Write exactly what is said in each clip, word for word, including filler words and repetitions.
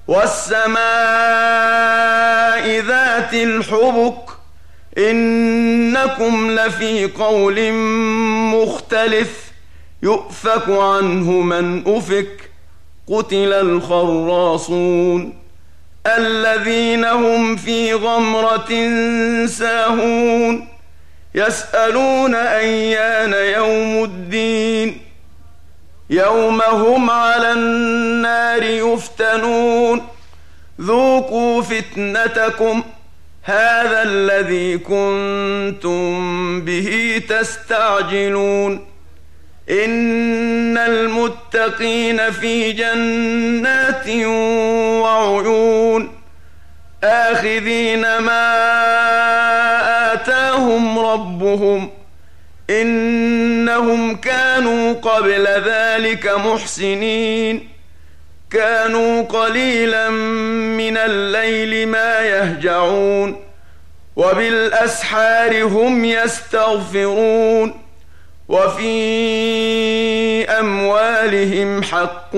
والسماء ذات الحبك إنكم لفي قول مختلف يؤفك عنه من أفك قتل الخراصون الذين هم في غمرة ساهون يسألون أيان يوم الدين يوم هم على النار يفتنون ذوقوا فتنتكم هذا الذي كنتم به تستعجلون إن المتقين في جنات وعيون آخذين ما آتاهم ربهم إنهم كانوا قبل ذلك محسنين كانوا قليلا من الليل ما يهجعون وبالأسحار هم يستغفرون وفي أموالهم حق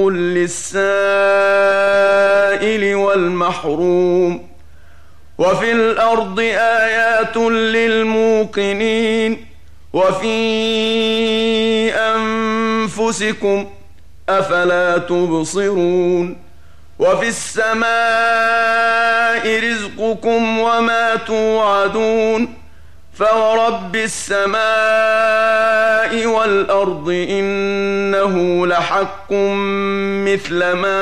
للسائل والمحروم وفي الأرض آيات للموقنين وفي أنفسكم أفلا تبصرون وفي السماء رزقكم وما توعدون فورب السماء والأرض إنه لحق مثل ما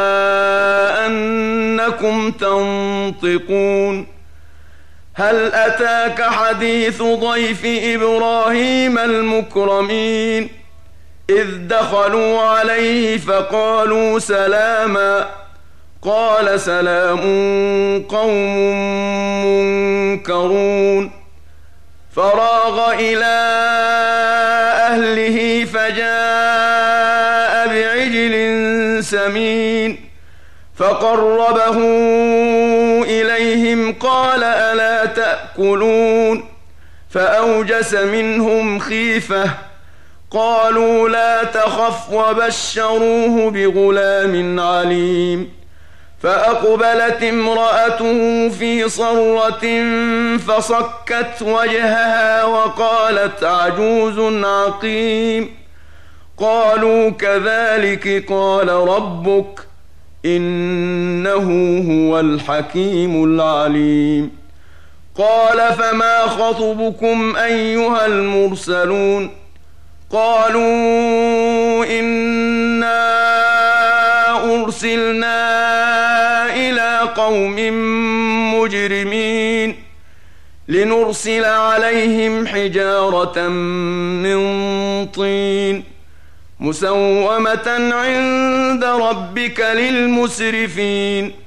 أنكم تنطقون هل أتاك حديث ضيف إبراهيم المكرمين إذ دخلوا عليه فقالوا سلاما قال سلام قوم منكرون فراغ إلى أهله فجاء بعجل سمين فقربه إليهم قال ألا تأكلون فأوجس منهم خيفة قالوا لا تخف وبشروه بغلام عليم فأقبلت امرأته في صرة فصكت وجهها وقالت عجوز عقيم قالوا كذلك قال ربك إنه هو الحكيم العليم قال فما خطبكم أيها المرسلون قالوا إنا أرسلنا إلى قوم مجرمين لنرسل عليهم حجارة من طين مسومة عند ربك للمسرفين